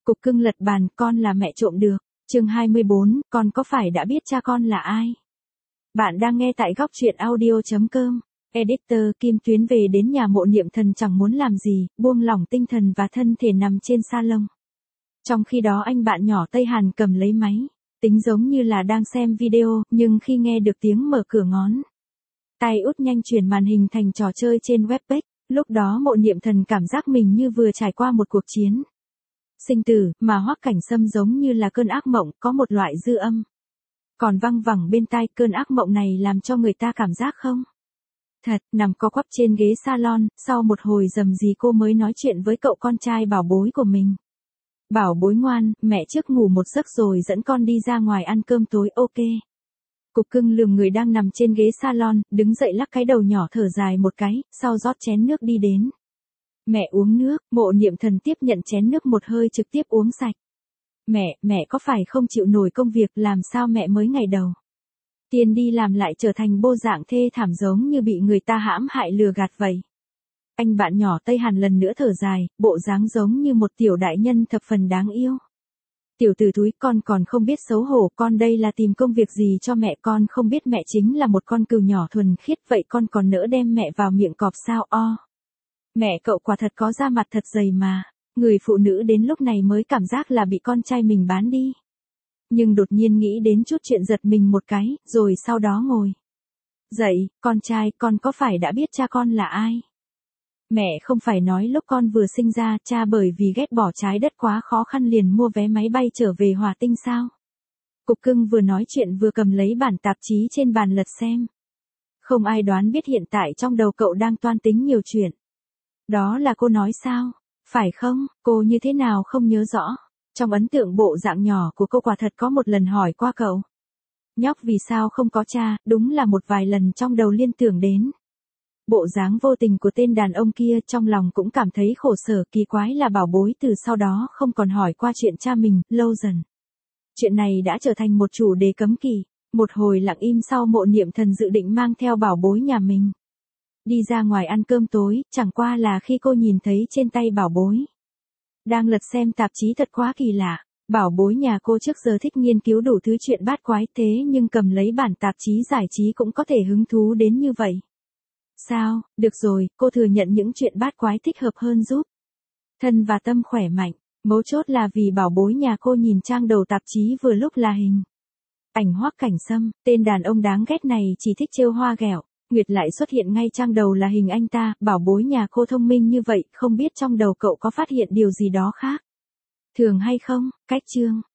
Cục cưng lật bàn, con là mẹ trộm được. Chương 24, con có phải đã biết cha con là ai? Bạn đang nghe tại góc truyện audio.com. Editor Kim Tuyến về đến nhà Mộ Niệm Thần chẳng muốn làm gì, buông lỏng tinh thần và thân thể nằm trên salon. Trong khi đó anh bạn nhỏ Tây Hàn cầm lấy máy, tính giống như là đang xem video, nhưng khi nghe được tiếng mở cửa ngón tay út nhanh chuyển màn hình thành trò chơi trên webpage, lúc đó Mộ Niệm Thần cảm giác mình như vừa trải qua một cuộc chiến sinh tử, mà Hoắc Cảnh Sâm giống như là cơn ác mộng, có một loại dư âm còn văng vẳng bên tai. Cơn ác mộng này làm cho người ta cảm giác không thật, nằm co quắp trên ghế salon, sau một hồi rầm rì cô mới nói chuyện với cậu con trai bảo bối của mình. Bảo bối ngoan, mẹ trước ngủ một giấc rồi dẫn con đi ra ngoài ăn cơm tối, ok. Cục cưng lườm người đang nằm trên ghế salon, đứng dậy lắc cái đầu nhỏ thở dài một cái, sau rót chén nước đi đến. Mẹ uống nước. Mộ Niệm Thần tiếp nhận chén nước một hơi trực tiếp uống sạch. Mẹ có phải không chịu nổi công việc, làm sao mẹ mới ngày đầu tiên đi làm lại trở thành bộ dạng thê thảm giống như bị người ta hãm hại lừa gạt vậy? Anh bạn nhỏ Tây Hàn lần nữa thở dài, bộ dáng giống như một tiểu đại nhân thập phần đáng yêu. Tiểu tử thúi, con còn không biết xấu hổ, con đây là tìm công việc gì cho mẹ, con không biết mẹ chính là một con cừu nhỏ thuần khiết, vậy con còn nỡ đem mẹ vào miệng cọp sao? Mẹ cậu quả thật có da mặt thật dày mà. Người phụ nữ đến lúc này mới cảm giác là bị con trai mình bán đi. Nhưng đột nhiên nghĩ đến chút chuyện giật mình một cái, rồi sau đó ngồi dậy. Con trai, con có phải đã biết cha con là ai? Mẹ không phải nói lúc con vừa sinh ra, cha bởi vì ghét bỏ trái đất quá khó khăn liền mua vé máy bay trở về Hỏa Tinh sao? Cục cưng vừa nói chuyện vừa cầm lấy bản tạp chí trên bàn lật xem. Không ai đoán biết hiện tại trong đầu cậu đang toan tính nhiều chuyện. Đó là cô nói sao? Phải không? Cô như thế nào không nhớ rõ. Trong ấn tượng bộ dạng nhỏ của cô quả thật có một lần hỏi qua cậu. Nhóc vì sao không có cha, đúng là một vài lần trong đầu liên tưởng đến bộ dáng vô tình của tên đàn ông kia, trong lòng cũng cảm thấy khổ sở. Kỳ quái là bảo bối từ sau đó không còn hỏi qua chuyện cha mình, lâu dần chuyện này đã trở thành một chủ đề cấm kỵ. Một hồi lặng im sau, Mộ Niệm Thần dự định mang theo bảo bối nhà mình đi ra ngoài ăn cơm tối, chẳng qua là khi cô nhìn thấy trên tay bảo bối đang lật xem tạp chí thật quá kỳ lạ. Bảo bối nhà cô trước giờ thích nghiên cứu đủ thứ chuyện bát quái, thế nhưng cầm lấy bản tạp chí giải trí cũng có thể hứng thú đến như vậy. Sao, được rồi, cô thừa nhận những chuyện bát quái thích hợp hơn giúp thân và tâm khỏe mạnh. Mấu chốt là vì bảo bối nhà cô nhìn trang đầu tạp chí vừa lúc là hình ảnh Hoắc Cảnh Sâm, tên đàn ông đáng ghét này chỉ thích trêu hoa ghẹo. Nguyệt lại xuất hiện ngay trang đầu là hình anh ta. Bảo bối nhà cô thông minh như vậy, không biết trong đầu cậu có phát hiện điều gì đó khác thường hay không? Cách chương